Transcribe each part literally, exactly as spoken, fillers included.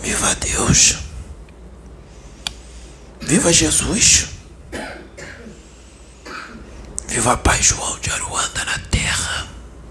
Viva Deus! Viva Jesus! Viva Pai João de Aruanda na terra!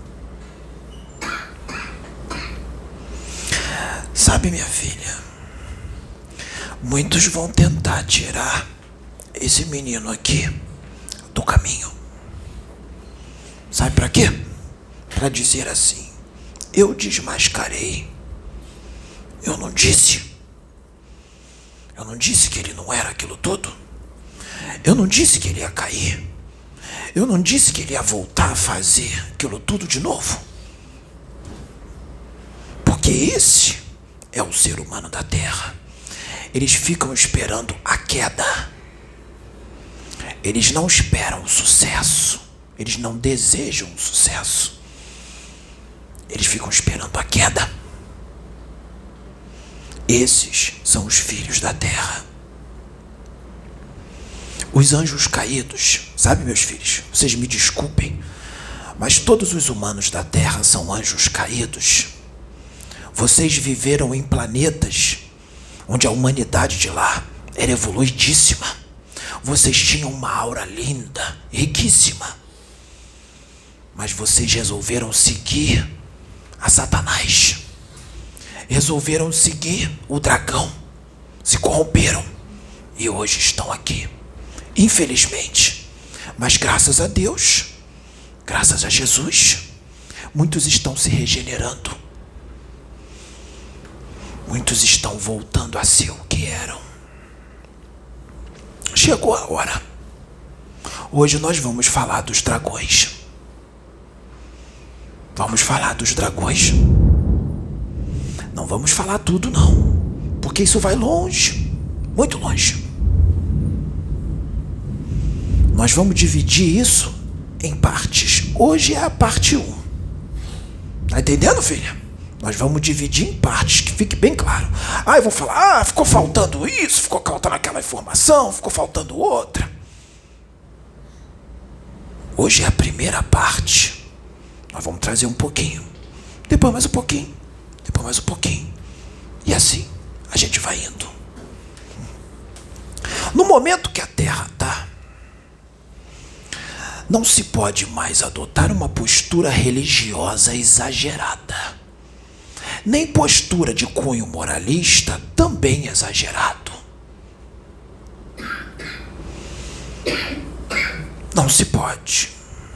Sabe, minha filha, muitos vão tentar tirar esse menino aqui do caminho. Sabe para quê? Para dizer assim: eu desmascarei. Eu não disse. Eu não disse que ele não era aquilo tudo. Eu não disse que ele ia cair. Eu não disse que ele ia voltar a fazer aquilo tudo de novo. Porque esse é o ser humano da terra. Eles ficam esperando a queda. Eles não esperam o sucesso. Eles não desejam o sucesso. Eles ficam esperando a queda. Esses são os filhos da terra. Os anjos caídos, sabe, meus filhos? Vocês me desculpem, mas todos os humanos da terra são anjos caídos. Vocês viveram em planetas onde a humanidade de lá era evoluidíssima. Vocês tinham uma aura linda, riquíssima. Mas vocês resolveram seguir a Satanás. Resolveram seguir o dragão. Se corromperam. E hoje estão aqui. Infelizmente. Mas graças a Deus, graças a Jesus, muitos estão se regenerando. Muitos estão voltando a ser o que eram. Chegou a hora. Hoje nós vamos falar dos dragões. Vamos falar dos dragões. Não vamos falar tudo, não. Porque isso vai longe. Muito longe. Nós vamos dividir isso em partes. Hoje é a parte um. Tá entendendo, filha? Nós vamos dividir em partes, que fique bem claro. Ah, eu vou falar, ah, ficou faltando isso, ficou faltando aquela informação, ficou faltando outra. Hoje é a primeira parte. Nós vamos trazer um pouquinho. Depois mais um pouquinho. Depois mais um pouquinho. E assim a gente vai indo. No momento que a Terra está, não se pode mais adotar uma postura religiosa exagerada. Nem postura de cunho moralista também exagerado. Não se pode.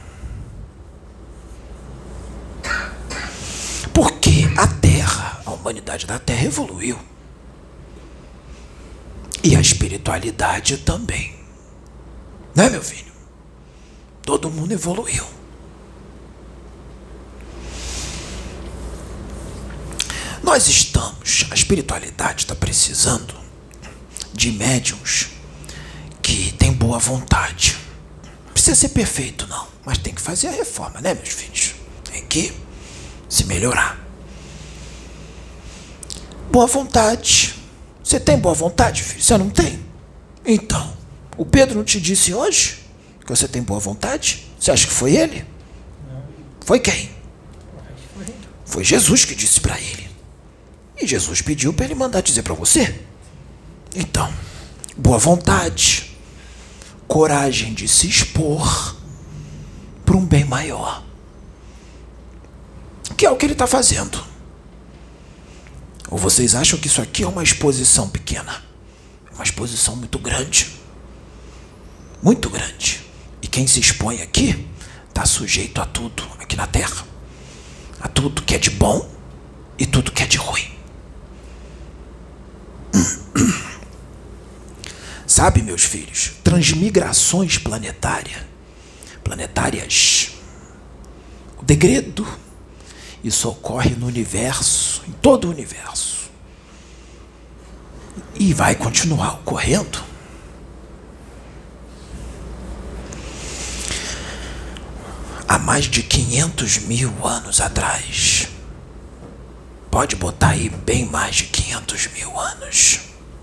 Porque a Terra, a humanidade da Terra evoluiu. E a espiritualidade também. Né, meu filho? Todo mundo evoluiu. Nós estamos, a espiritualidade está precisando de médiuns que têm boa vontade. Não precisa ser perfeito, não, mas tem que fazer a reforma, né, meus filhos? Tem que se melhorar. Boa vontade. Você tem boa vontade, filho? Você não tem? Então, o Pedro não te disse hoje que você tem boa vontade? Você acha que foi ele? Não. Foi quem? Foi. Foi Jesus que disse para ele. E Jesus pediu para ele mandar dizer para você. Então, boa vontade, coragem de se expor para um bem maior. Que é o que ele está fazendo. Ou vocês acham que isso aqui é uma exposição pequena? É uma exposição muito grande. Muito grande. E quem se expõe aqui está sujeito a tudo aqui na Terra. A tudo que é de bom e tudo que é de ruim. Sabe, meus filhos, transmigrações planetárias, planetárias, o degredo, isso ocorre no universo, em todo o universo. E vai continuar ocorrendo. Há mais de quinhentos mil anos atrás. Pode botar aí bem mais de quinhentos mil anos.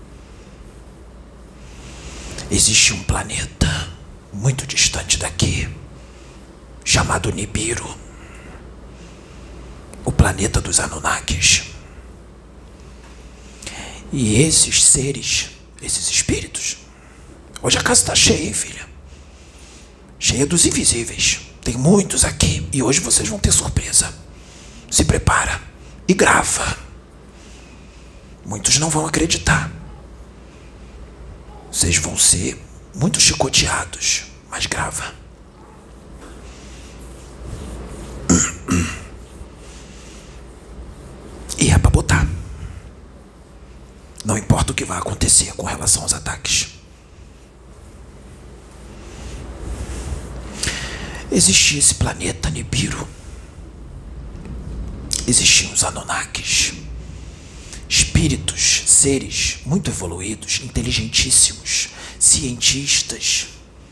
Existe um planeta muito distante daqui, chamado Nibiru, o planeta dos Anunnakis. E esses seres, esses espíritos, hoje a casa está cheia, hein, filha? Cheia dos invisíveis. Tem muitos aqui e hoje vocês vão ter surpresa. Se prepara e grava. Muitos não vão acreditar. Vocês vão ser muito chicoteados, mas grava. E é para botar. Não importa o que vai acontecer com relação aos ataques. Existia esse planeta Nibiru. Existiam os Anunnakis. Espíritos, seres muito evoluídos, inteligentíssimos, cientistas,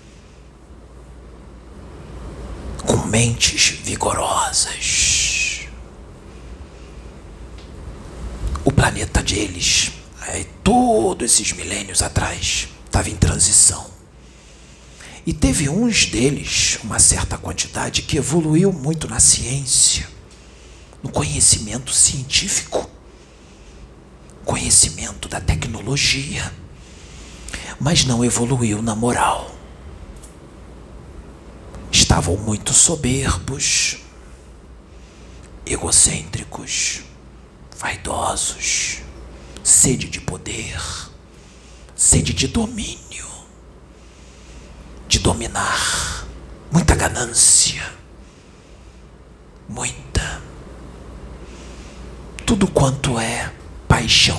com mentes vigorosas. O planeta deles, é, todos esses milênios atrás, estava em transição. E teve uns deles, uma certa quantidade, que evoluiu muito na ciência, no conhecimento científico, conhecimento da tecnologia, mas não evoluiu na moral. Estavam muito soberbos, egocêntricos, vaidosos, sede de poder, sede de domínio, de dominar, muita ganância, muita, tudo quanto é paixão.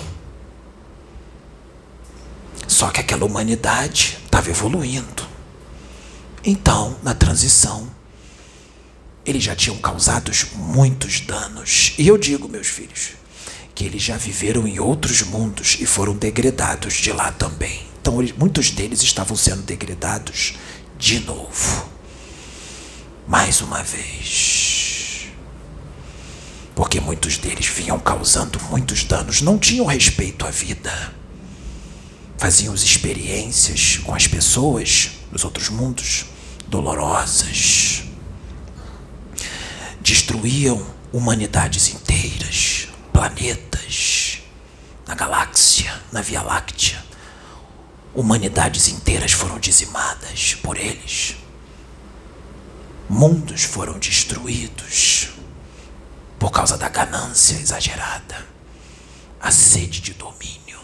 Só que aquela humanidade estava evoluindo. Então, na transição, eles já tinham causado muitos danos. E eu digo, meus filhos, que eles já viveram em outros mundos e foram degradados de lá também. Então, eles, muitos deles estavam sendo degradados de novo. Mais uma vez. Porque muitos deles vinham causando muitos danos, não tinham respeito à vida. Faziam experiências com as pessoas dos outros mundos dolorosas. Destruíam humanidades inteiras, planetas, na galáxia, na Via Láctea. Humanidades inteiras foram dizimadas por eles. Mundos foram destruídos por causa da ganância exagerada, a sede de domínio.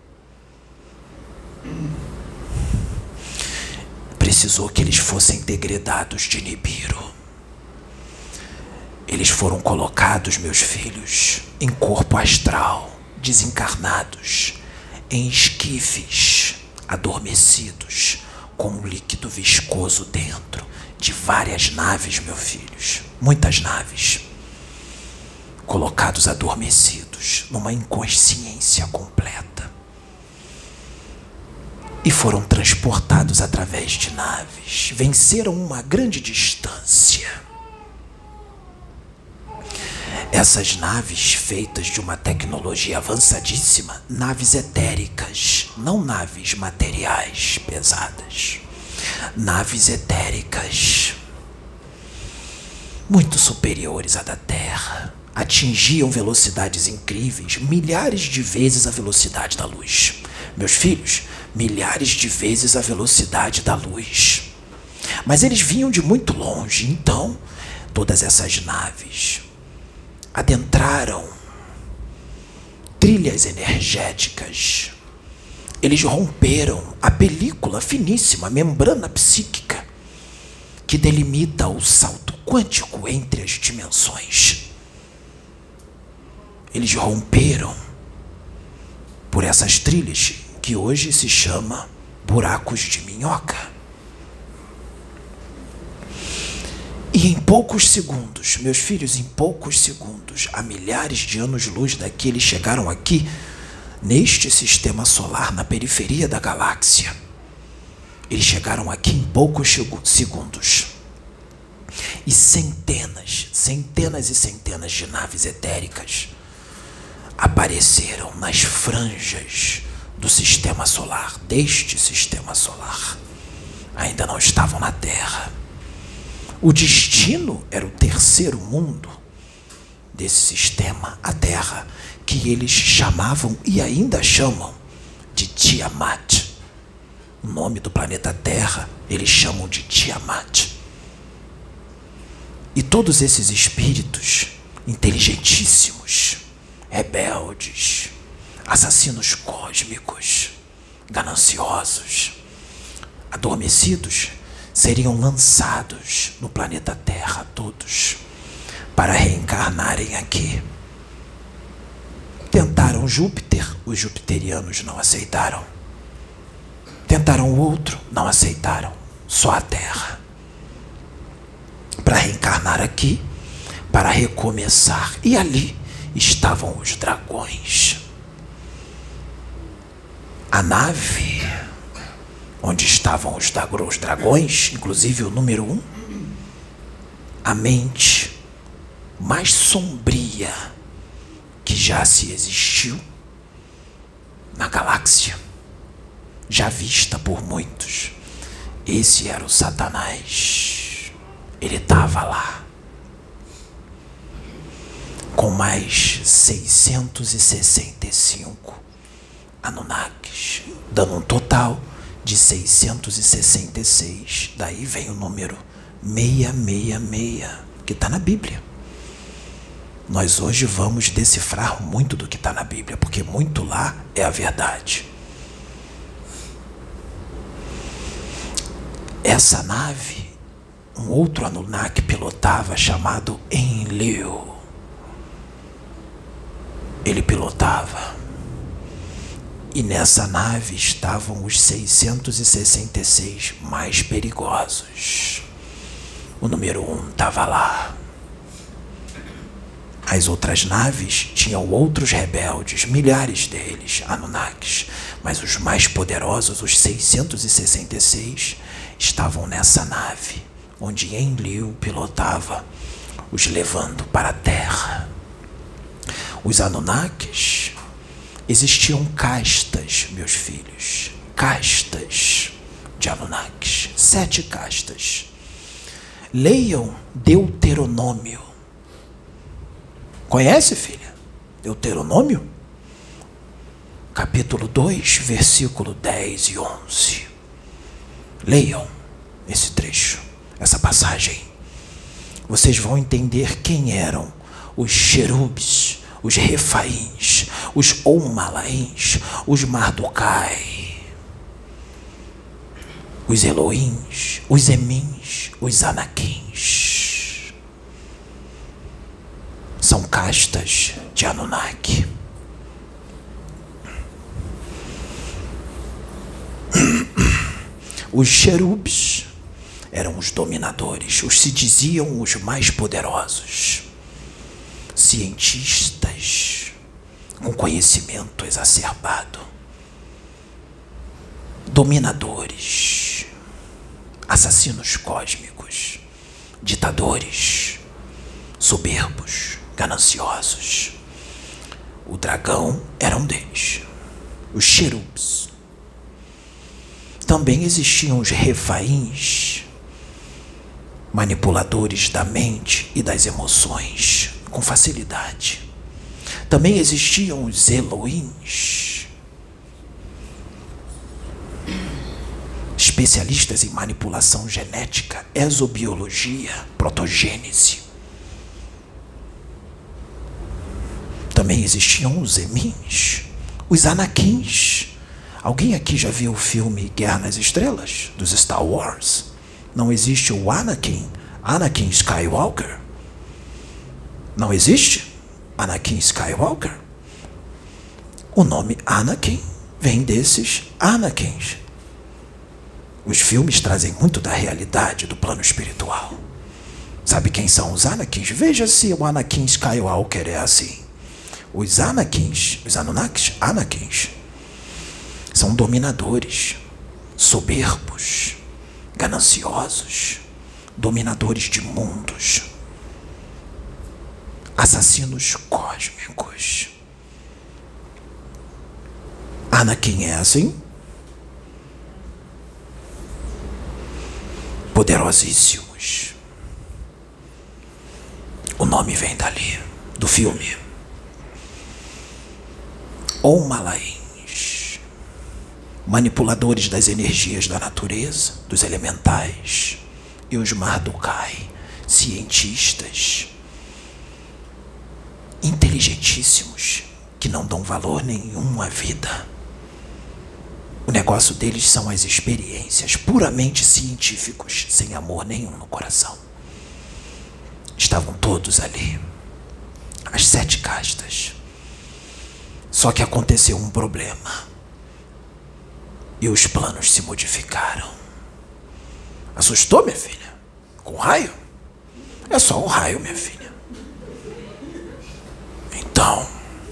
Precisou que eles fossem degradados de Nibiru. Eles foram colocados, meus filhos, em corpo astral, desencarnados, em esquifes, adormecidos, com um líquido viscoso dentro de várias naves, meus filhos, muitas naves, colocados adormecidos, numa inconsciência completa. E foram transportados através de naves, venceram uma grande distância. Essas naves, feitas de uma tecnologia avançadíssima, naves etéricas, não naves materiais pesadas, naves etéricas, muito superiores à da Terra, atingiam velocidades incríveis, milhares de vezes a velocidade da luz. Meus filhos, milhares de vezes a velocidade da luz. Mas eles vinham de muito longe, então todas essas naves adentraram trilhas energéticas. Eles romperam a película finíssima, a membrana psíquica, que delimita o salto quântico entre as dimensões. Eles romperam por essas trilhas que hoje se chama buracos de minhoca. E em poucos segundos, meus filhos, em poucos segundos, a milhares de anos-luz daqui, eles chegaram aqui, neste sistema solar, na periferia da galáxia. Eles chegaram aqui em poucos segundos. E centenas, centenas e centenas de naves etéricas apareceram nas franjas do sistema solar, deste sistema solar. Ainda não estavam na Terra. O destino era o terceiro mundo desse sistema, a Terra, que eles chamavam e ainda chamam de Tiamat. O nome do planeta Terra eles chamam de Tiamat. E todos esses espíritos inteligentíssimos, rebeldes, assassinos cósmicos, gananciosos, adormecidos, seriam lançados no planeta Terra todos para reencarnarem aqui. Tentaram Júpiter, os jupiterianos não aceitaram. Tentaram o outro, não aceitaram. Só a Terra. Para reencarnar aqui, para recomeçar. E ali estavam os dragões. A nave onde estavam os dragões, inclusive o número um, a mente mais sombria que já se existiu na galáxia, já vista por muitos. Esse era o Satanás. Ele estava lá com mais seiscentos e sessenta e cinco Anunnakis, dando um total de seiscentos e sessenta e seis. Daí vem o número seiscentos e sessenta e seis, que está na Bíblia. Nós hoje vamos decifrar muito do que está na Bíblia, porque muito lá é a verdade. Essa nave, um outro Anunnaki pilotava, chamado Enlil. Ele pilotava. E nessa nave estavam os seiscentos e sessenta e seis mais perigosos. O número um estava lá. As outras naves tinham outros rebeldes, milhares deles, Anunnakis. Mas os mais poderosos, os seiscentos e sessenta e seis, estavam nessa nave, onde Enlil pilotava, os levando para a Terra. Os Anunnakis, existiam castas, meus filhos, castas de Anunnakis, sete castas. Leiam Deuteronômio. Conhece, filha? Deuteronômio? Capítulo dois, versículo dez e onze. Leiam esse trecho, essa passagem. Vocês vão entender quem eram os Cherubes, os Refaíns, os Omalaíns, os Marducai, os Eloíns, os Emins, os Anakins. São castas de Anunnaki. Os Cherubes eram os dominadores, os se diziam os mais poderosos, cientistas com conhecimento exacerbado, dominadores, assassinos cósmicos, ditadores, soberbos, gananciosos. O dragão era um deles, os Cherubes. Também existiam os Refaíns, manipuladores da mente e das emoções com facilidade. Também existiam os Eloíns, especialistas em manipulação genética, exobiologia, protogênese. Também existiam os Emins, os Anakins. Alguém aqui já viu o filme Guerra nas Estrelas, dos Star Wars? Não existe o Anakin, Anakin Skywalker? Não existe Anakin Skywalker? O nome Anakin vem desses Anakins. Os filmes trazem muito da realidade do plano espiritual. Sabe quem são os Anakins? Veja se o Anakin Skywalker é assim. Os Anakins, os Anunnakis, Anakins, são dominadores, soberbos, gananciosos, dominadores de mundos, assassinos cósmicos. Anakin é assim? Poderosíssimos. O nome vem dali, do filme. ou Malaens, manipuladores das energias da natureza, dos elementais, e os Mardukai, cientistas, inteligentíssimos, que não dão valor nenhum à vida. O negócio deles são as experiências, puramente científicos, sem amor nenhum no coração. Estavam todos ali, as sete castas. Só que aconteceu um problema, e os planos se modificaram. Assustou, minha filha? Com raio? É só um raio, minha filha. Então,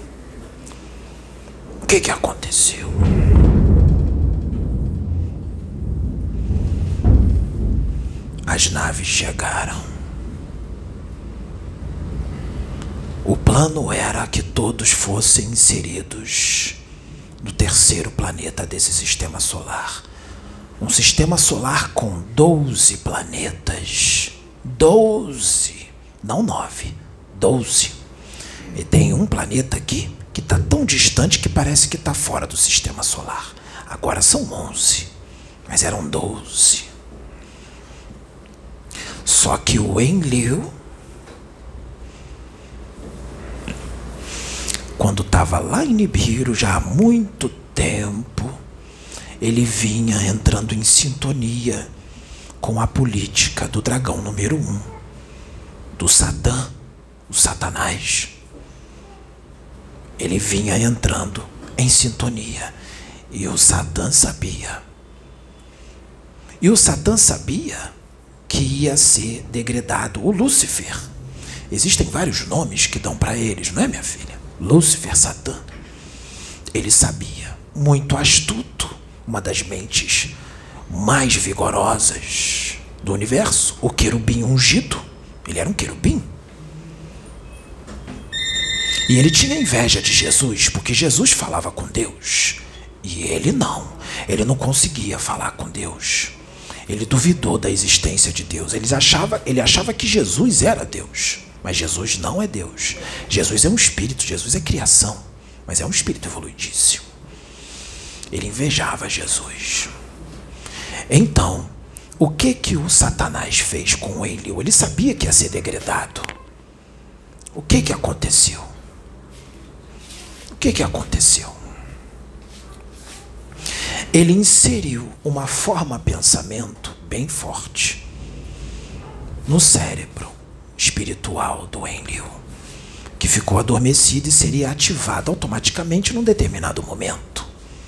o que que aconteceu? As naves chegaram. O plano era que todos fossem inseridos no terceiro planeta desse sistema solar. Um sistema solar com doze planetas. Doze, não nove, doze. E tem um planeta aqui que está tão distante que parece que está fora do sistema solar. Agora são onze, mas eram doze. Só que o Enlil, quando estava lá em Nibiru, já há muito tempo, ele vinha entrando em sintonia com a política do dragão número um, do Satã, o Satanás. Ele vinha entrando em sintonia, e o Satã sabia. E o Satã sabia que ia ser degradado. O Lúcifer, existem vários nomes que dão para eles, não é, minha filha? Lúcifer, Satã. Ele sabia, muito astuto, uma das mentes mais vigorosas do universo, o querubim ungido. Ele era um querubim. E ele tinha inveja de Jesus, porque Jesus falava com Deus. E ele não. Ele não conseguia falar com Deus. Ele duvidou da existência de Deus. Ele achava, ele achava que Jesus era Deus. Mas Jesus não é Deus. Jesus é um espírito, Jesus é criação. Mas é um espírito evoluidíssimo. Ele invejava Jesus. Então, o que que o Satanás fez com o Enlil? Ele sabia que ia ser degradado. O que que aconteceu? O que que aconteceu? Ele inseriu uma forma de pensamento bem forte no cérebro espiritual do Enlil, que ficou adormecido e seria ativado automaticamente num determinado momento.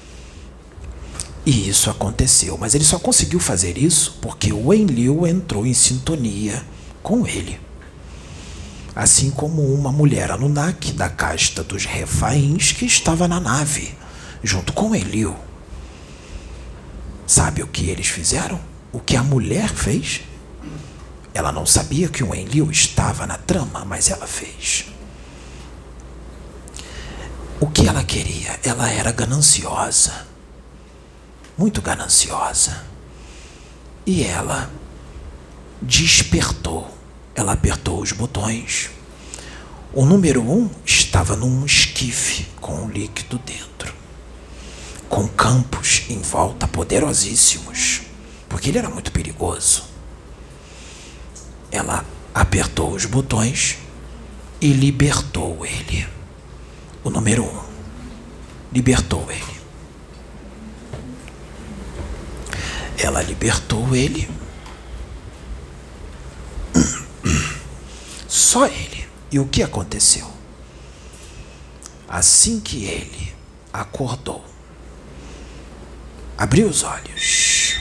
E isso aconteceu, mas ele só conseguiu fazer isso porque o Enlil entrou em sintonia com ele. Assim como uma mulher Anunnaki da casta dos Refaíns que estava na nave, junto com Enlil. Sabe o que eles fizeram? O que a mulher fez? Ela não sabia que o Enlil estava na trama, mas ela fez. O que ela queria? Ela era gananciosa. Muito gananciosa. E ela despertou. Ela apertou os botões. O número um estava num esquife com um líquido dentro, com campos em volta poderosíssimos, porque ele era muito perigoso. Ela apertou os botões e libertou ele. O número um libertou ele. Ela libertou ele. Só ele. E o que aconteceu? Assim que ele acordou, abriu os olhos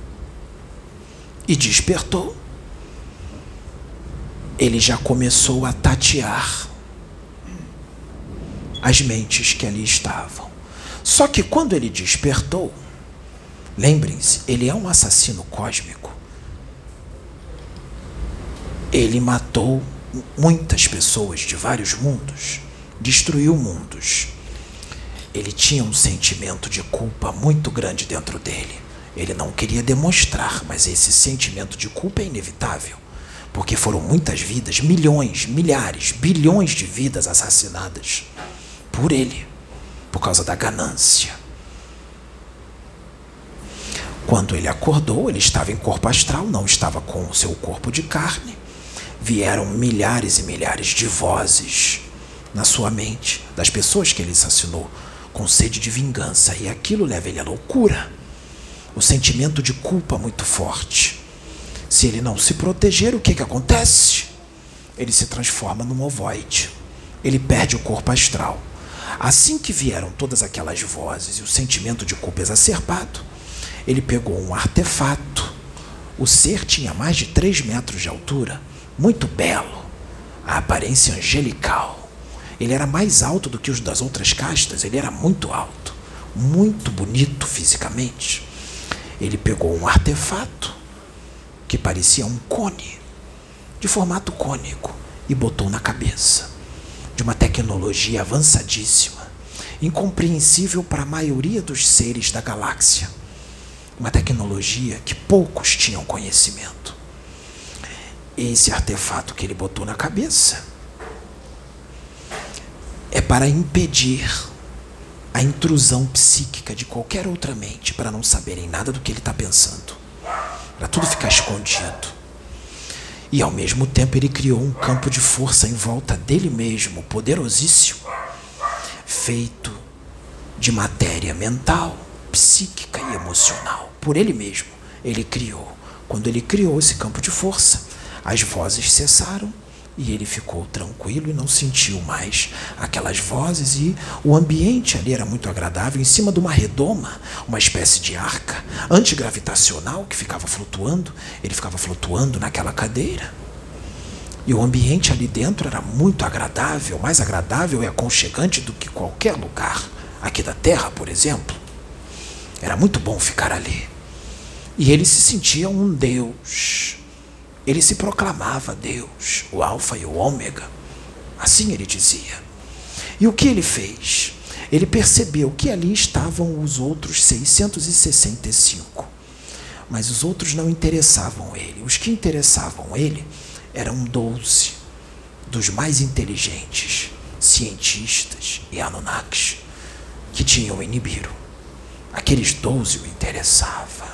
e despertou, ele já começou a tatear as mentes que ali estavam. Só que quando ele despertou, lembrem-se, ele é um assassino cósmico. Ele matou muitas pessoas de vários mundos, destruiu mundos. Ele tinha um sentimento de culpa muito grande dentro dele. Ele não queria demonstrar, mas esse sentimento de culpa é inevitável, porque foram muitas vidas, milhões, milhares, bilhões de vidas assassinadas por ele. por causa da ganância. Quando ele acordou, ele estava em corpo astral, não estava com o seu corpo de carne. Vieram milhares e milhares de vozes na sua mente, das pessoas que ele assassinou, com sede de vingança, e aquilo leva ele à loucura. O sentimento de culpa muito forte. Se ele não se proteger, o que que acontece? Ele se transforma num ovoide. Ele perde o corpo astral. Assim que vieram todas aquelas vozes e o sentimento de culpa exacerbado, ele pegou um artefato. O ser tinha mais de três metros de altura, muito belo, a aparência angelical. Ele era mais alto do que os das outras castas, ele era muito alto, muito bonito fisicamente. Ele pegou um artefato que parecia um cone, de formato cônico, e botou na cabeça, de uma tecnologia avançadíssima, incompreensível para a maioria dos seres da galáxia. Uma tecnologia que poucos tinham conhecimento. Esse artefato que ele botou na cabeça é para impedir a intrusão psíquica de qualquer outra mente, para não saberem nada do que ele está pensando, para tudo ficar escondido. E ao mesmo tempo ele criou um campo de força em volta dele mesmo, poderosíssimo, feito de matéria mental, psíquica e emocional. Por ele mesmo, ele criou. Quando ele criou esse campo de força, as vozes cessaram e ele ficou tranquilo e não sentiu mais aquelas vozes, e o ambiente ali era muito agradável, em cima de uma redoma, uma espécie de arca antigravitacional que ficava flutuando. Ele ficava flutuando naquela cadeira. E o ambiente ali dentro era muito agradável, mais agradável e aconchegante do que qualquer lugar aqui da Terra, por exemplo. Era muito bom ficar ali. E ele se sentia um Deus. Ele se proclamava Deus, o Alfa e o Ômega. Assim ele dizia. E o que ele fez? Ele percebeu que ali estavam os outros seiscentos e sessenta e cinco. Mas os outros não interessavam ele. Os que interessavam ele eram doze dos mais inteligentes cientistas e Anunnakis que tinham em Nibiru. Aqueles doze o interessavam.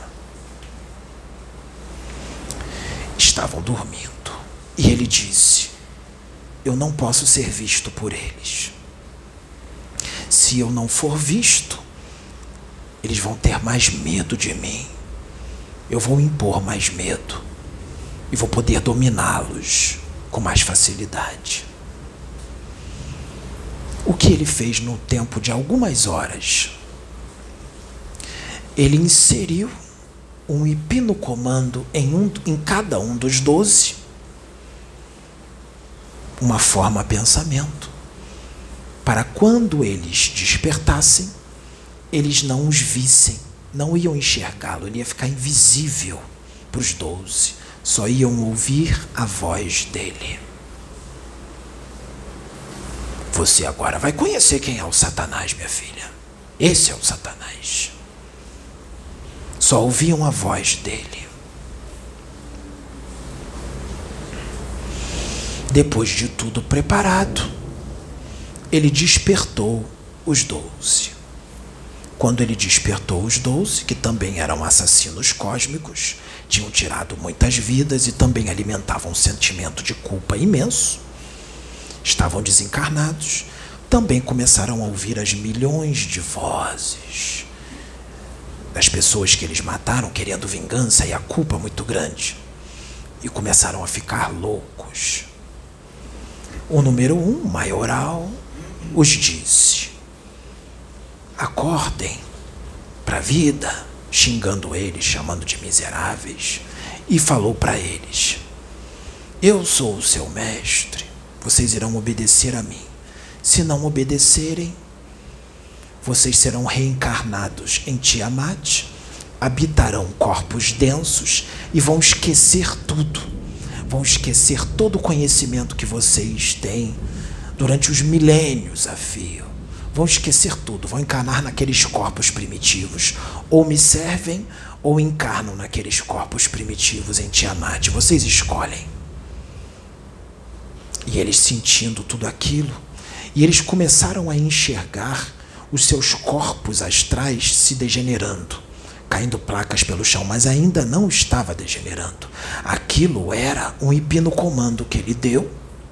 Estavam dormindo. E ele disse: eu não posso ser visto por eles. Se eu não for visto, eles vão ter mais medo de mim. Eu vou impor mais medo e vou poder dominá-los com mais facilidade. O que ele fez no tempo de algumas horas? Ele inseriu um hipnocomando em, um, em cada um dos doze, uma forma pensamento, para quando eles despertassem, eles não os vissem, não iam enxergá-lo, ele ia ficar invisível para os doze, só iam ouvir a voz dele. Você agora vai conhecer quem é o Satanás, minha filha. Esse é o Satanás. Só ouviam a voz dele. Depois de tudo preparado, ele despertou os doze. Quando ele despertou os doze, que também eram assassinos cósmicos, tinham tirado muitas vidas e também alimentavam um sentimento de culpa imenso, estavam desencarnados, também começaram a ouvir as milhões de vozes das pessoas que eles mataram, querendo vingança e a culpa muito grande, e começaram a ficar loucos. O número um, maioral, os disse: acordem para a vida, xingando eles, chamando de miseráveis, e falou para eles: eu sou o seu mestre, vocês irão obedecer a mim. Se não obedecerem, vocês serão reencarnados em Tiamat, habitarão corpos densos e vão esquecer tudo. Vão esquecer todo o conhecimento que vocês têm durante os milênios a fio. Vão esquecer tudo, vão encarnar naqueles corpos primitivos. Ou me servem, ou encarnam naqueles corpos primitivos em Tiamat. Vocês escolhem. E eles sentindo tudo aquilo, e eles começaram a enxergar os seus corpos astrais se degenerando, caindo placas pelo chão, mas ainda não estava degenerando. Aquilo era um hipnocomando que ele deu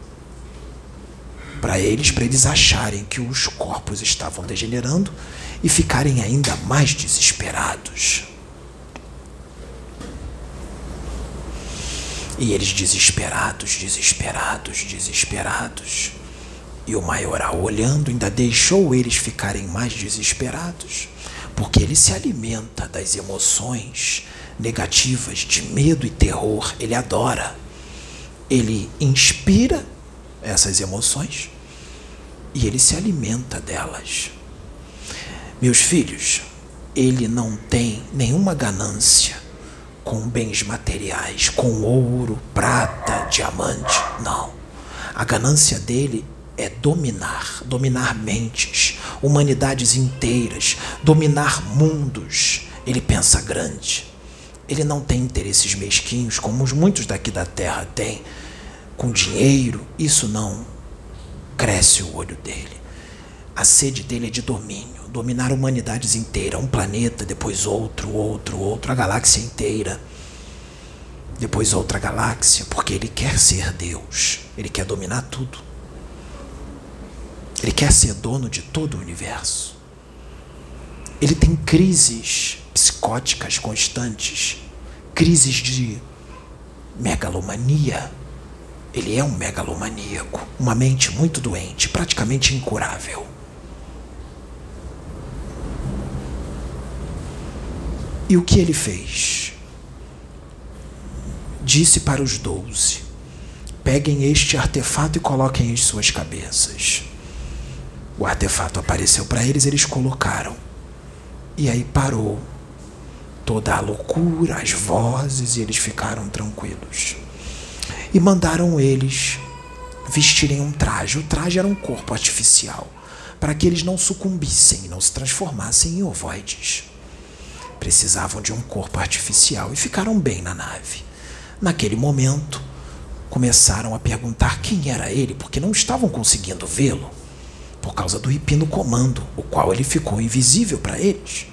para eles, para eles acharem que os corpos estavam degenerando e ficarem ainda mais desesperados. E eles desesperados, desesperados, desesperados. E o maioral, olhando, ainda deixou eles ficarem mais desesperados, porque ele se alimenta das emoções negativas, de medo e terror. Ele adora. Ele inspira essas emoções e ele se alimenta delas. Meus filhos, ele não tem nenhuma ganância com bens materiais, com ouro, prata, diamante. Não. A ganância dele é dominar, dominar mentes, humanidades inteiras, dominar mundos. Ele pensa grande. Ele não tem interesses mesquinhos, como muitos daqui da Terra têm, com dinheiro. Isso não cresce o olho dele. A sede dele é de domínio, dominar humanidades inteiras, um planeta, depois outro, outro, outro, a galáxia inteira, depois outra galáxia, porque ele quer ser Deus, ele quer dominar tudo. Ele quer ser dono de todo o universo. Ele tem crises psicóticas constantes, crises de megalomania. Ele é um megalomaníaco, uma mente muito doente, praticamente incurável. E o que ele fez? Disse para os doze: peguem este artefato e coloquem em suas cabeças. O artefato apareceu para eles, eles colocaram. E aí parou toda a loucura, as vozes, e eles ficaram tranquilos. E mandaram eles vestirem um traje. O traje era um corpo artificial, para que eles não sucumbissem, não se transformassem em ovoides. Precisavam de um corpo artificial e ficaram bem na nave. Naquele momento, começaram a perguntar quem era ele, porque não estavam conseguindo vê-lo, por causa do hipnocomando, o qual ele ficou invisível para eles.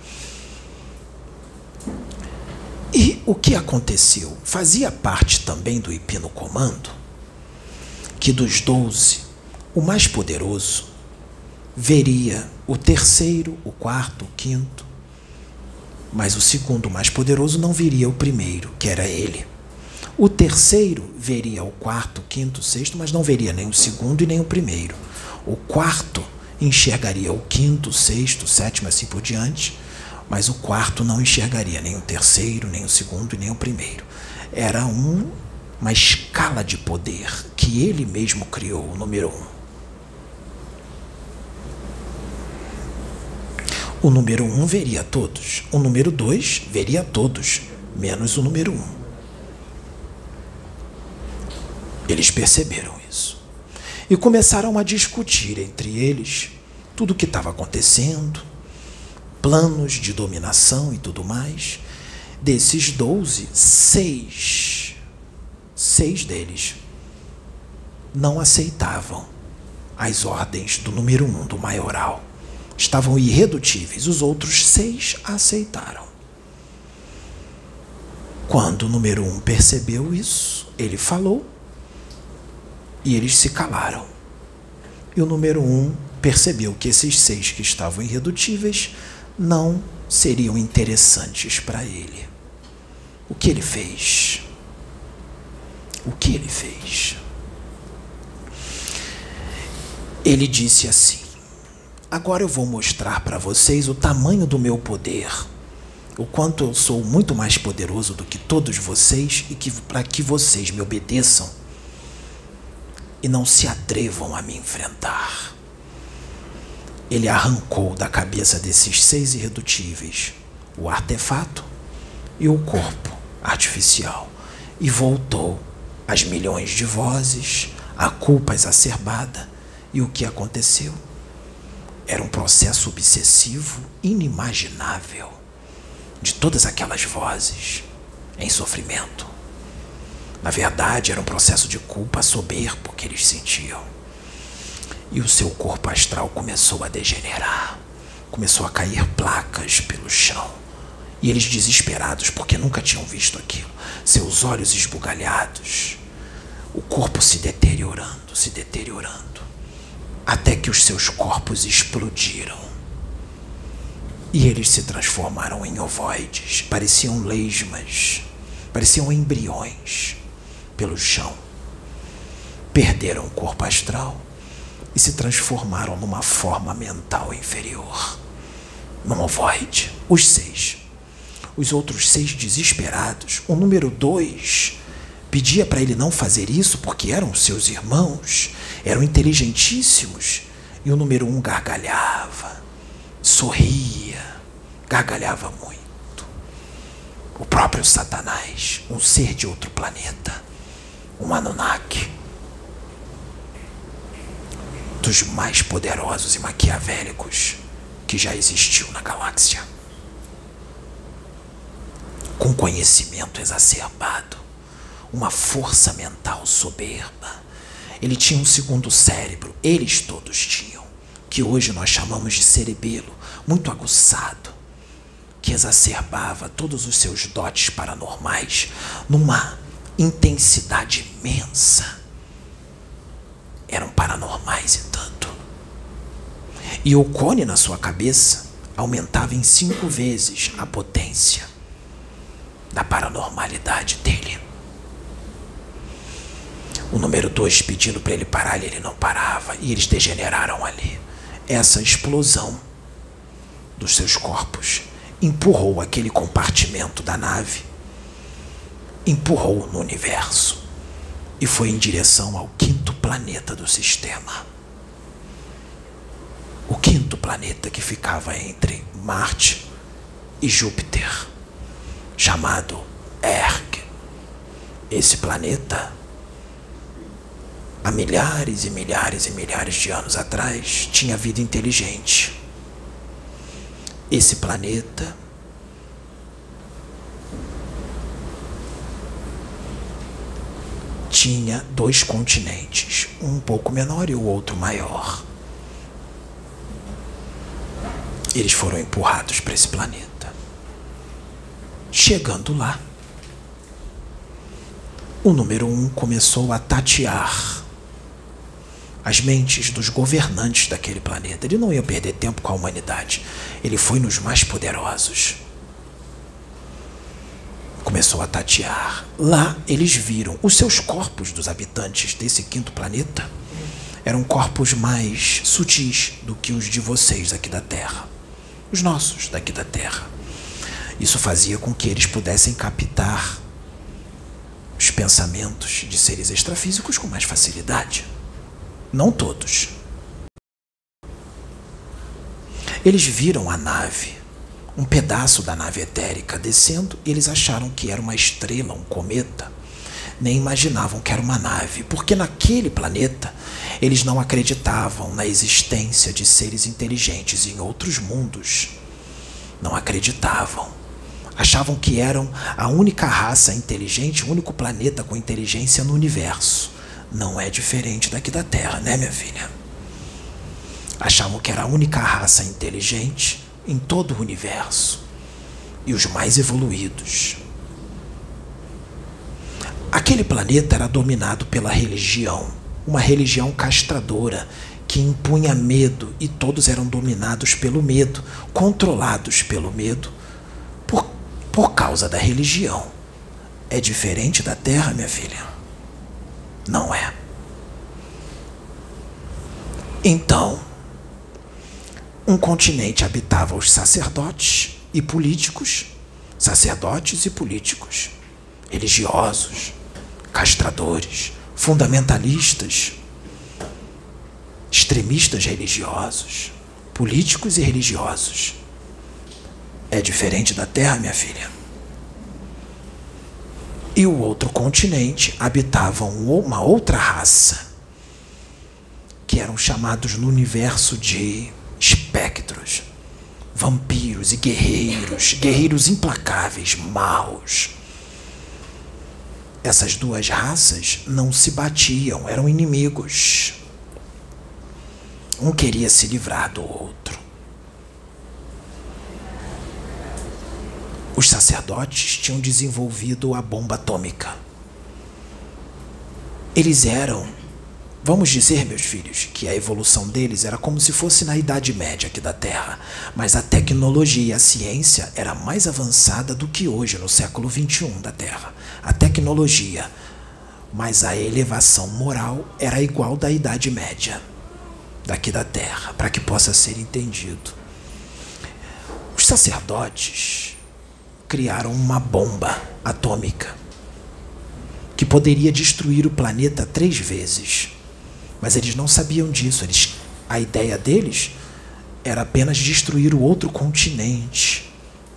E o que aconteceu? Fazia parte também do hipnocomando que dos doze, o mais poderoso veria o terceiro, o quarto, o quinto, mas o segundo mais poderoso não viria o primeiro, que era ele. O terceiro veria o quarto, o quinto, o sexto, mas não veria nem o segundo e nem o primeiro. O quarto enxergaria o quinto, o sexto, o sétimo, assim por diante, mas o quarto não enxergaria nem o terceiro, nem o segundo e nem o primeiro. Era um, uma escala de poder que ele mesmo criou, o número um. O número um veria todos, o número dois veria todos, menos o número um. Eles perceberam isso e começaram a discutir entre eles tudo o que estava acontecendo, planos de dominação e tudo mais. Desses doze, seis, seis deles não aceitavam as ordens do número um, do maioral. Estavam irredutíveis. Os outros seis aceitaram. Quando o número um percebeu isso, ele falou e eles se calaram. E o número um percebeu que esses seis que estavam irredutíveis não seriam interessantes para ele. O que ele fez? O que ele fez? Ele disse assim: agora eu vou mostrar para vocês o tamanho do meu poder, o quanto eu sou muito mais poderoso do que todos vocês, e que para que vocês me obedeçam e não se atrevam a me enfrentar. Ele arrancou da cabeça desses seis irredutíveis o artefato e o corpo artificial e voltou às milhões de vozes, a culpa exacerbada. E o que aconteceu? Era um processo obsessivo inimaginável de todas aquelas vozes em sofrimento. Na verdade, era um processo de culpa soberbo que eles sentiam. E o seu corpo astral começou a degenerar. começou a cair placas pelo chão. E eles, desesperados, porque nunca tinham visto aquilo, seus olhos esbugalhados, o corpo se deteriorando, se deteriorando, até que os seus corpos explodiram. E eles se transformaram em ovoides, pareciam lesmas, pareciam embriões pelo chão. Perderam o corpo astral e se transformaram numa forma mental inferior, num ovoide, os seis. Os outros seis desesperados, o número dois pedia para ele não fazer isso porque eram seus irmãos, eram inteligentíssimos, e o número um gargalhava, sorria, gargalhava muito. O próprio Satanás, um ser de outro planeta, um Anunnaki, dos mais poderosos e maquiavélicos que já existiu na galáxia, com conhecimento exacerbado, uma força mental soberba. Ele tinha um segundo cérebro, eles todos tinham, que hoje nós chamamos de cerebelo, muito aguçado, que exacerbava todos os seus dotes paranormais numa intensidade imensa. Eram paranormais e tanto. E o cone na sua cabeça aumentava em cinco vezes a potência da paranormalidade dele. O número dois pedindo para ele parar, e ele não parava, e eles degeneraram ali. Essa explosão dos seus corpos empurrou aquele compartimento da nave, empurrou no universo e foi em direção ao quinto planeta do sistema. O quinto planeta que ficava entre Marte e Júpiter, chamado Erg. Esse planeta, há milhares e milhares e milhares de anos atrás, tinha vida inteligente. Esse planeta tinha dois continentes, um um pouco menor e o outro maior. Eles foram empurrados para esse planeta. Chegando lá, o número um começou a tatear as mentes dos governantes daquele planeta. Ele não ia perder tempo com a humanidade. Ele foi nos mais poderosos. Começou a tatear. Lá eles viram os seus corpos dos habitantes desse quinto planeta. Eram corpos mais sutis do que os de vocês aqui da Terra. Os nossos daqui da Terra. Isso fazia com que eles pudessem captar os pensamentos de seres extrafísicos com mais facilidade. Não todos. Eles viram a nave, um pedaço da nave etérica descendo, e eles acharam que era uma estrela, um cometa. Nem imaginavam que era uma nave, porque naquele planeta eles não acreditavam na existência de seres inteligentes em outros mundos. Não acreditavam. Achavam que eram a única raça inteligente, o único planeta com inteligência no universo. Não é diferente daqui da Terra, né, minha filha? Achavam que era a única raça inteligente em todo o universo. E os mais evoluídos. Aquele planeta era dominado pela religião. Uma religião castradora que impunha medo, e todos eram dominados pelo medo, controlados pelo medo, por, por causa da religião. É diferente da Terra, minha filha? Não é. Então, um continente habitava os sacerdotes e políticos, sacerdotes e políticos, religiosos, castradores, fundamentalistas, extremistas religiosos, políticos e religiosos. É diferente da Terra, minha filha? E o outro continente habitava uma outra raça, que eram chamados no universo de espectros, vampiros e guerreiros, guerreiros implacáveis, maus. Essas duas raças não se batiam, eram inimigos. Um queria se livrar do outro. os sacerdotes tinham desenvolvido a bomba atômica. Eles eram, vamos dizer, meus filhos, que a evolução deles era como se fosse na Idade Média aqui da Terra, mas a tecnologia e a ciência era mais avançada do que hoje, no século vinte e um da Terra. A tecnologia, mas a elevação moral era igual da Idade Média daqui da Terra, para que possa ser entendido. Os sacerdotes criaram uma bomba atômica que poderia destruir o planeta três vezes. Mas eles não sabiam disso. Eles, a ideia deles era apenas destruir o outro continente,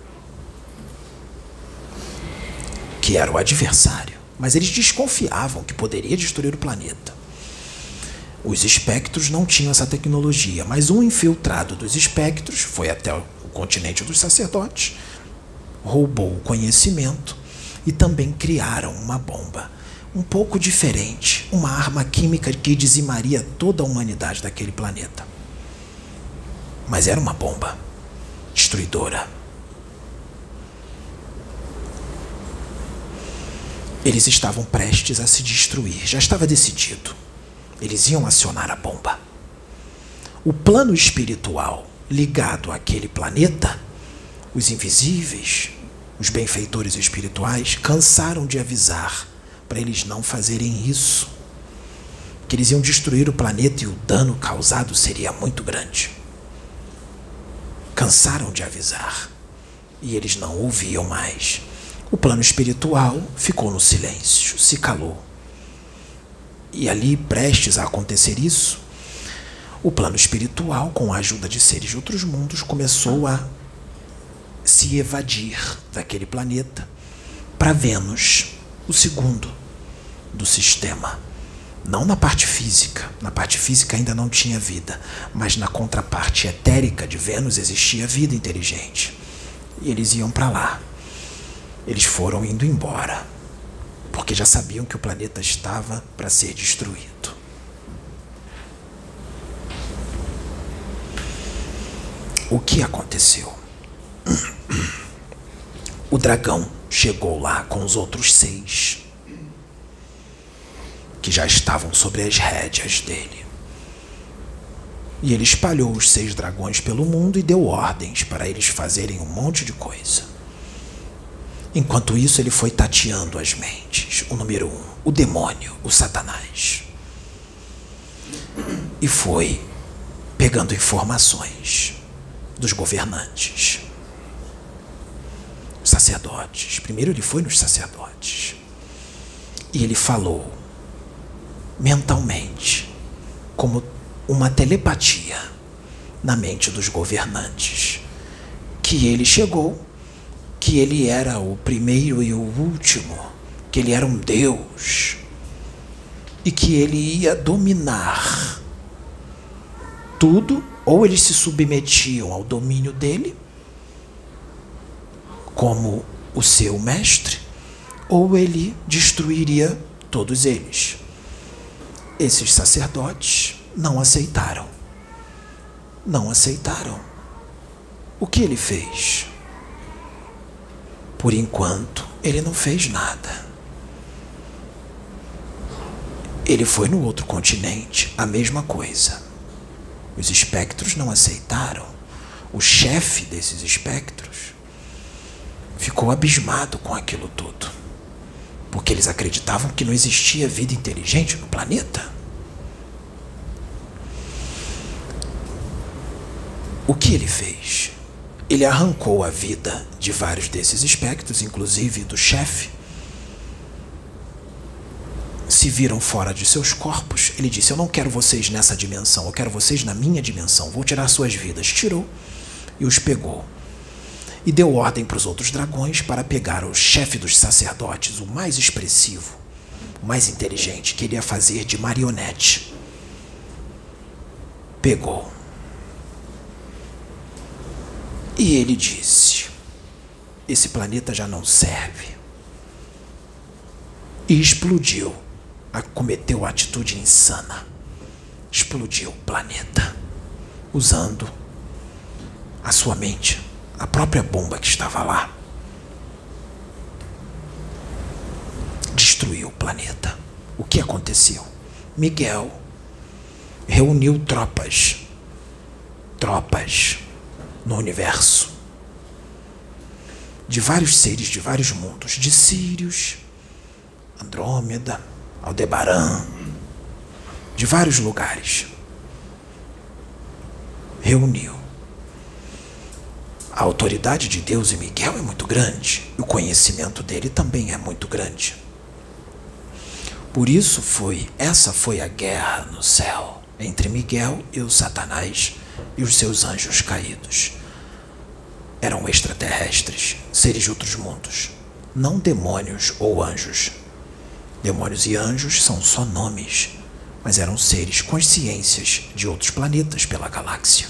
que era o adversário. Mas eles desconfiavam que poderia destruir o planeta. Os espectros não tinham essa tecnologia, mas um infiltrado dos espectros foi até o continente dos sacerdotes, roubou o conhecimento e também criaram uma bomba um pouco diferente, uma arma química que dizimaria toda a humanidade daquele planeta. Mas era uma bomba destruidora. Eles estavam prestes a se destruir, já estava decidido. Eles iam acionar a bomba. O plano espiritual ligado àquele planeta, os invisíveis, os benfeitores espirituais, cansaram de avisar para eles não fazerem isso, que eles iam destruir o planeta e o dano causado seria muito grande. Cansaram de avisar e eles não ouviam mais. O plano espiritual ficou no silêncio, se calou. E ali, prestes a acontecer isso, o plano espiritual, com a ajuda de seres de outros mundos, começou a se evadir daquele planeta para Vênus, o segundo do sistema. Não na parte física. Na parte física ainda não tinha vida, mas na contraparte etérica de Vênus existia vida inteligente. E eles iam para lá. Eles foram indo embora, porque já sabiam que o planeta estava para ser destruído. O que aconteceu? O dragão chegou lá com os outros seis, que já estavam sobre as rédeas dele. E ele espalhou os seis dragões pelo mundo e deu ordens para eles fazerem um monte de coisa. Enquanto isso, ele foi tateando as mentes. O número um, o demônio, o Satanás. E foi pegando informações dos governantes, sacerdotes. Primeiro ele foi nos sacerdotes. E ele falou mentalmente, como uma telepatia na mente dos governantes, que ele chegou, que ele era o primeiro e o último, que ele era um Deus e que ele ia dominar tudo, ou eles se submetiam ao domínio dele como o seu mestre, ou ele destruiria todos eles. Esses sacerdotes não aceitaram. Não aceitaram. O que ele fez? Por enquanto, ele não fez nada. Ele foi no outro continente, a mesma coisa. Os espectros não aceitaram. O chefe desses espectros ficou abismado com aquilo tudo, porque eles acreditavam que não existia vida inteligente no planeta. O que ele fez? Ele arrancou a vida de vários desses espectros, inclusive do chefe. Se viram fora de seus corpos. Ele disse: eu não quero vocês nessa dimensão, eu quero vocês na minha dimensão, vou tirar suas vidas. Tirou e os pegou. E deu ordem para os outros dragões para pegar o chefe dos sacerdotes, o mais expressivo, o mais inteligente, que ele ia fazer de marionete. Pegou. E ele disse: esse planeta já não serve. E explodiu. Cometeu a atitude insana. Explodiu o planeta, usando a sua mente, a própria bomba que estava lá. destruiu o planeta. O que aconteceu? Miguel reuniu tropas, tropas no universo, de vários seres, de vários mundos, de Sírios, Andrômeda, Aldebaran, de vários lugares. Reuniu. A autoridade de Deus em Miguel é muito grande, e o conhecimento dele também é muito grande. Por isso foi, essa foi a guerra no céu, entre Miguel e o Satanás e os seus anjos caídos. Eram extraterrestres, seres de outros mundos, não demônios ou anjos. Demônios e anjos são só nomes, mas eram seres, consciências de outros planetas pela galáxia.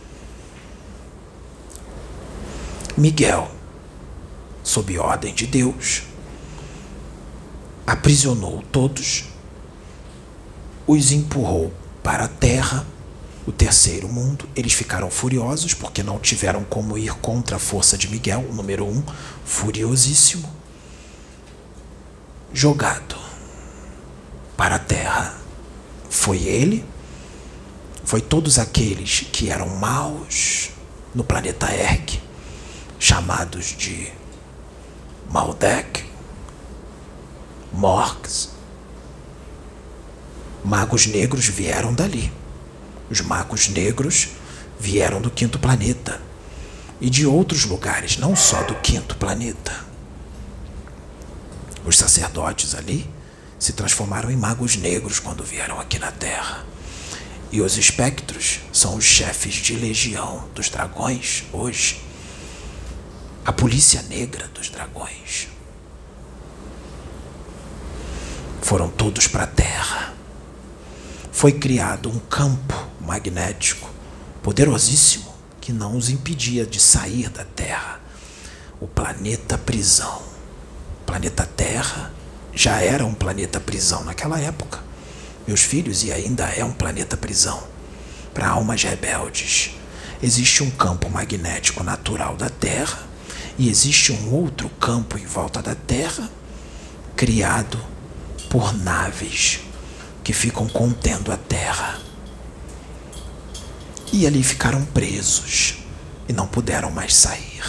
Miguel, sob ordem de Deus, aprisionou todos, os empurrou para a Terra, o terceiro mundo. Eles ficaram furiosos porque não tiveram como ir contra a força de Miguel, o número um, furiosíssimo, jogado para a Terra. Foi ele, foi todos aqueles que eram maus no planeta Erg, chamados de Maldek, Morgs. Magos negros vieram dali. Os magos negros vieram do quinto planeta e de outros lugares, não só do quinto planeta. Os sacerdotes ali se transformaram em magos negros quando vieram aqui na Terra. E os espectros são os chefes de legião dos dragões hoje. A polícia negra dos dragões. Foram todos para a Terra. Foi criado um campo magnético poderosíssimo que não os impedia de sair da Terra. O planeta prisão. O planeta Terra já era um planeta prisão naquela época. Meus filhos, e ainda é um planeta prisão para almas rebeldes. Existe um campo magnético natural da Terra e existe um outro campo em volta da Terra criado por naves que ficam contendo a Terra. E ali ficaram presos e não puderam mais sair.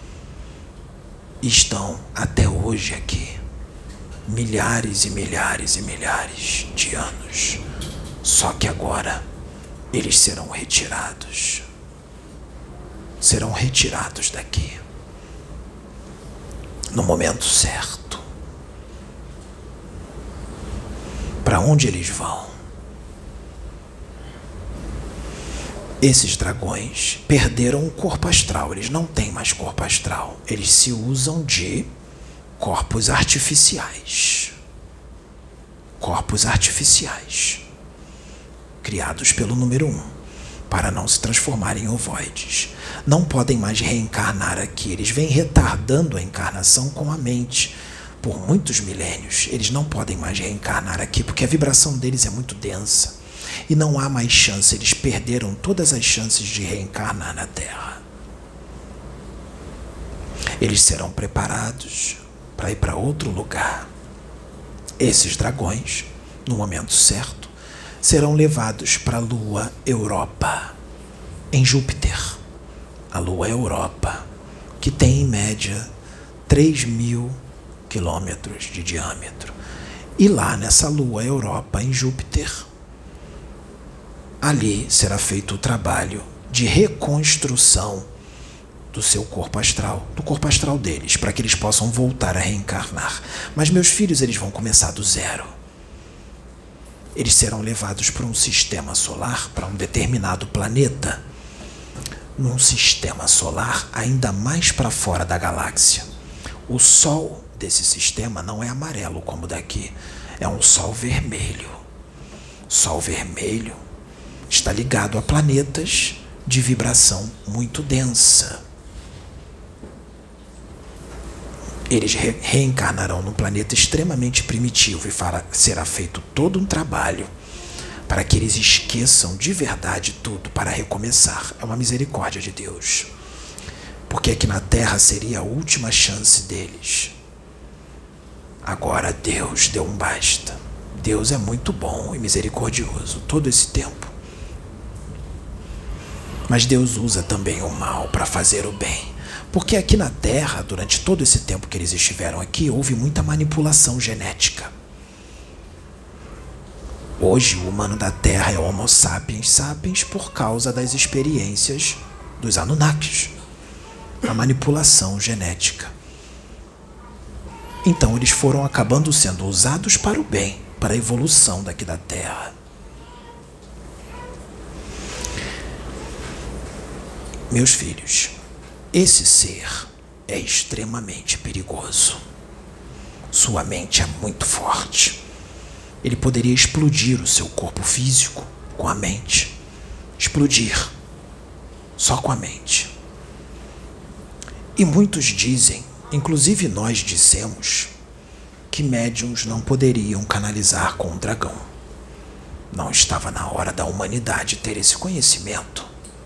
E estão até hoje aqui, milhares e milhares e milhares de anos. Só que agora eles serão retirados. Serão retirados daqui no momento certo. Para onde eles vão? Esses dragões perderam o corpo astral. Eles não têm mais corpo astral. Eles se usam de corpos artificiais. Corpos artificiais. Criados pelo número um. Para não se transformarem em ovoides. Não podem mais reencarnar aqui. Eles vêm retardando a encarnação com a mente. Por muitos milênios, eles não podem mais reencarnar aqui, porque a vibração deles é muito densa. E não há mais chance, eles perderam todas as chances de reencarnar na Terra. Eles serão preparados para ir para outro lugar. Esses dragões, no momento certo, serão levados para a Lua Europa, em Júpiter. A Lua Europa, que tem em média três mil quilômetros de diâmetro. E lá nessa Lua Europa, em Júpiter, ali será feito o trabalho de reconstrução do seu corpo astral, do corpo astral deles, para que eles possam voltar a reencarnar. Mas meus filhos, eles vão começar do zero. Eles serão levados para um sistema solar, para um determinado planeta, num sistema solar ainda mais para fora da galáxia. O Sol desse sistema não é amarelo como daqui, é um Sol vermelho. Sol vermelho está ligado a planetas de vibração muito densa. Eles re reencarnarão num planeta extremamente primitivo e fará, será feito todo um trabalho para que eles esqueçam de verdade tudo para recomeçar. É uma misericórdia de Deus. Porque aqui na Terra seria a última chance deles. Agora Deus deu um basta. Deus é muito bom e misericordioso todo esse tempo. Mas Deus usa também o mal para fazer o bem. Porque aqui na Terra, durante todo esse tempo que eles estiveram aqui, houve muita manipulação genética. Hoje o humano da Terra é Homo sapiens sapiens por causa das experiências dos Anunnakis. A manipulação genética. Então eles foram acabando sendo usados para o bem, para a evolução daqui da Terra. Meus filhos, esse ser é extremamente perigoso. Sua mente é muito forte. Ele poderia explodir o seu corpo físico com a mente. Explodir. Só com a mente. E muitos dizem, inclusive nós dissemos, que médiuns não poderiam canalizar com o dragão. Não estava na hora da humanidade ter esse conhecimento.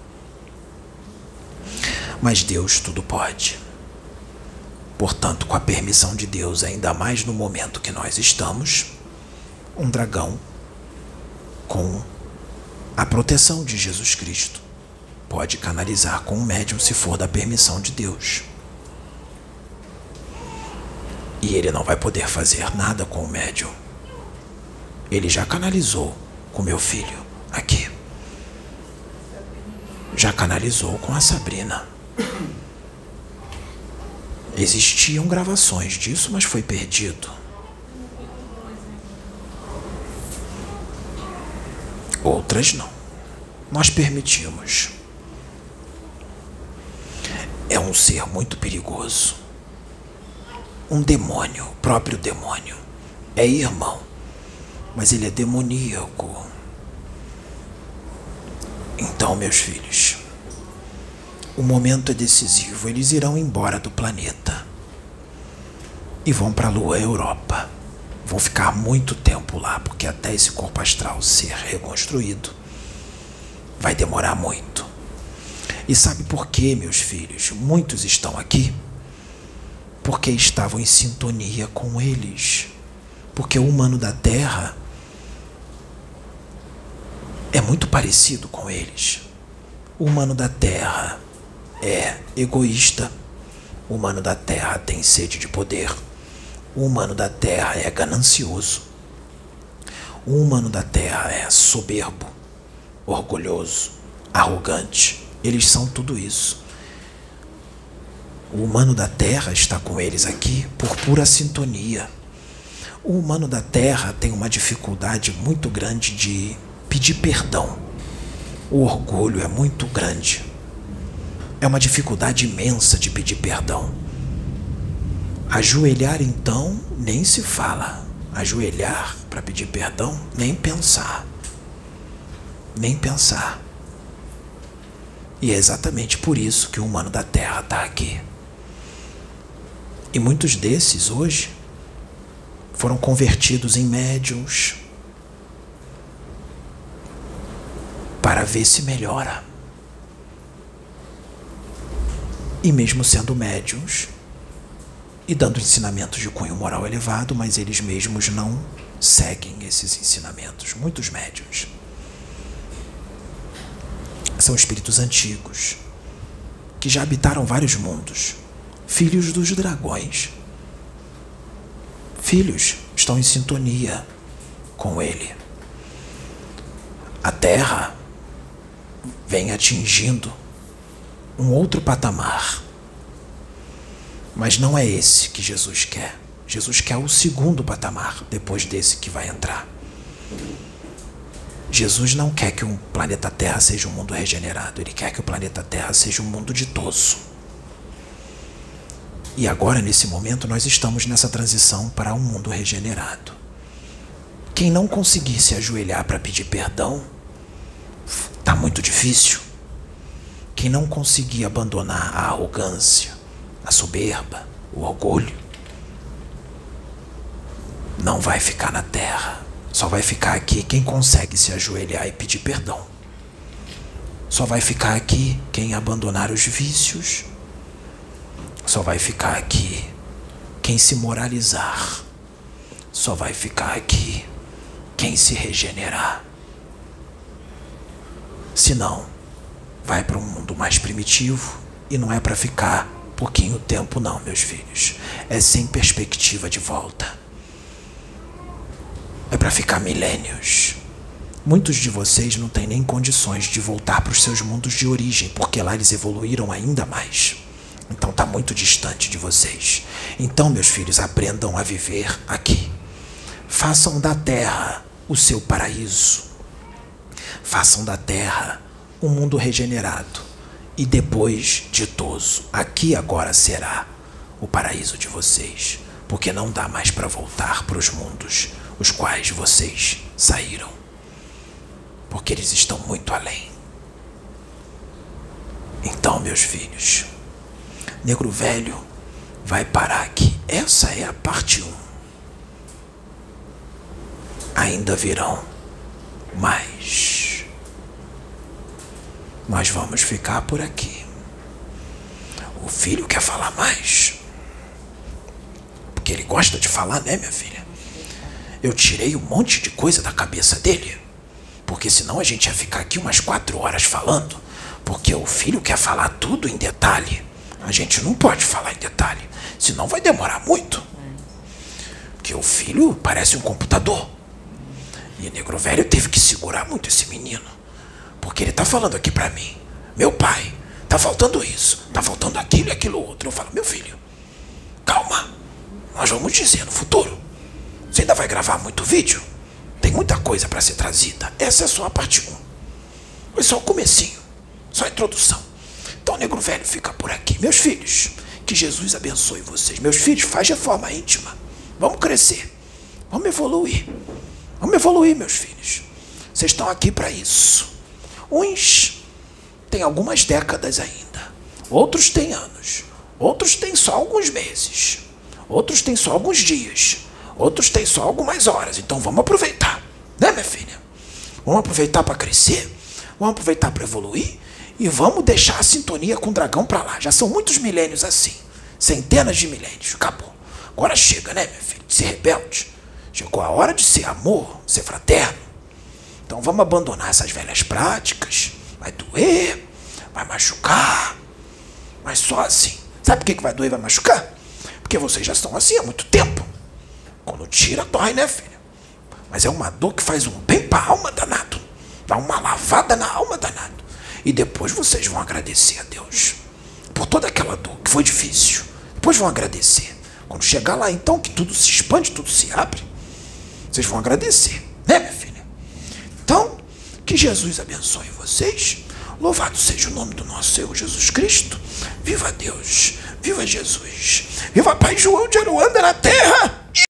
Mas Deus tudo pode. Portanto, com a permissão de Deus, ainda mais no momento que nós estamos, um dragão, com a proteção de Jesus Cristo, pode canalizar com um médium se for da permissão de Deus. E ele não vai poder fazer nada com o médium. Ele já canalizou com meu filho aqui. Já canalizou com a Sabrina. Existiam gravações disso, mas foi perdido. Outras não. Nós permitimos. É um ser muito perigoso. Um demônio, próprio demônio. É irmão, mas ele é demoníaco. Então, meus filhos, o momento é decisivo. Eles irão embora do planeta e vão para a Lua Europa. Vão ficar muito tempo lá, porque até esse corpo astral ser reconstruído vai demorar muito. E sabe por quê, meus filhos? Muitos estão aqui porque estavam em sintonia com eles. Porque o humano da Terra é muito parecido com eles. O humano da Terra é egoísta. O humano da Terra tem sede de poder. O humano da Terra é ganancioso. O humano da Terra é soberbo, orgulhoso, arrogante. Eles são tudo isso. O humano da Terra está com eles aqui por pura sintonia. O humano da Terra tem uma dificuldade muito grande de pedir perdão. O orgulho é muito grande. É uma dificuldade imensa de pedir perdão. Ajoelhar, então, nem se fala. Ajoelhar para pedir perdão, nem pensar. Nem pensar. E é exatamente por isso que o humano da Terra está aqui. E muitos desses, hoje, foram convertidos em médiuns para ver se melhora. E mesmo sendo médiuns e dando ensinamentos de cunho moral elevado, mas eles mesmos não seguem esses ensinamentos. Muitos médiuns são espíritos antigos que já habitaram vários mundos, filhos dos dragões. Filhos estão em sintonia com ele. A Terra vem atingindo um outro patamar. Mas não é esse que Jesus quer. Jesus quer o segundo patamar, depois desse que vai entrar. Jesus não quer que o planeta Terra seja um mundo regenerado. Ele quer que o planeta Terra seja um mundo ditoso. E agora, nesse momento, nós estamos nessa transição para um mundo regenerado. Quem não conseguir se ajoelhar para pedir perdão, está muito difícil. Quem não conseguir abandonar a arrogância, a soberba, o orgulho, não vai ficar na Terra. Só vai ficar aqui quem consegue se ajoelhar e pedir perdão. Só vai ficar aqui quem abandonar os vícios. Só vai ficar aqui quem se moralizar só vai ficar aqui quem se regenerar. Se não, vai para um mundo mais primitivo e não é para ficar pouquinho tempo não, meus filhos. É sem perspectiva de volta. É para ficar milênios. Muitos de vocês não têm nem condições de voltar para os seus mundos de origem, porque lá eles evoluíram ainda mais. Então está muito distante de vocês. Então, meus filhos, aprendam a viver aqui. Façam da terra o seu paraíso. Façam da terra um mundo regenerado. E depois ditoso. Aqui agora será o paraíso de vocês. Porque não dá mais para voltar para os mundos os quais vocês saíram. Porque eles estão muito além. Então, meus filhos, Negro Velho vai parar aqui. Essa é a parte um. Ainda virão mais. Nós vamos ficar por aqui. O filho quer falar mais. Porque ele gosta de falar, né, minha filha? Eu tirei um monte de coisa da cabeça dele. Porque senão a gente ia ficar aqui umas quatro horas falando. Porque o filho quer falar tudo em detalhe. A gente não pode falar em detalhe. Senão vai demorar muito. Porque o filho parece um computador. E o Negro Velho teve que segurar muito esse menino. Porque ele tá falando aqui pra mim. Meu pai, tá faltando isso. Tá faltando aquilo e aquilo outro. Eu falo, meu filho, calma. Nós vamos dizer no futuro. Você ainda vai gravar muito vídeo? Tem muita coisa para ser trazida. Essa é só a parte um. Foi só o comecinho. Só a introdução. Então o Negro Velho fica por aqui. Meus filhos, que Jesus abençoe vocês. Meus filhos, faz reforma íntima. Vamos crescer. Vamos evoluir. Vamos evoluir, meus filhos. Vocês estão aqui para isso. Uns têm algumas décadas ainda. Outros têm anos. Outros têm só alguns meses. Outros têm só alguns dias. Outros têm só algumas horas. Então vamos aproveitar. Né, minha filha? Vamos aproveitar para crescer. Vamos aproveitar para evoluir. E vamos deixar a sintonia com o dragão para lá. Já são muitos milênios assim. Centenas de milênios. Acabou. Agora chega, né, minha filha? De ser rebelde. Chegou a hora de ser amor, ser fraterno. Então vamos abandonar essas velhas práticas. Vai doer, vai machucar. Mas só assim. Sabe por que vai doer e vai machucar? Porque vocês já estão assim há muito tempo. Quando tira, dói, né, filha? Mas é uma dor que faz um bem para a alma danado. Dá uma lavada na alma danado. E depois vocês vão agradecer a Deus por toda aquela dor que foi difícil. Depois vão agradecer. Quando chegar lá, então, que tudo se expande, tudo se abre, vocês vão agradecer. Né, minha filha? Então, que Jesus abençoe vocês. Louvado seja o nome do nosso Senhor Jesus Cristo. Viva Deus. Viva Jesus. Viva Pai João de Aruanda na terra.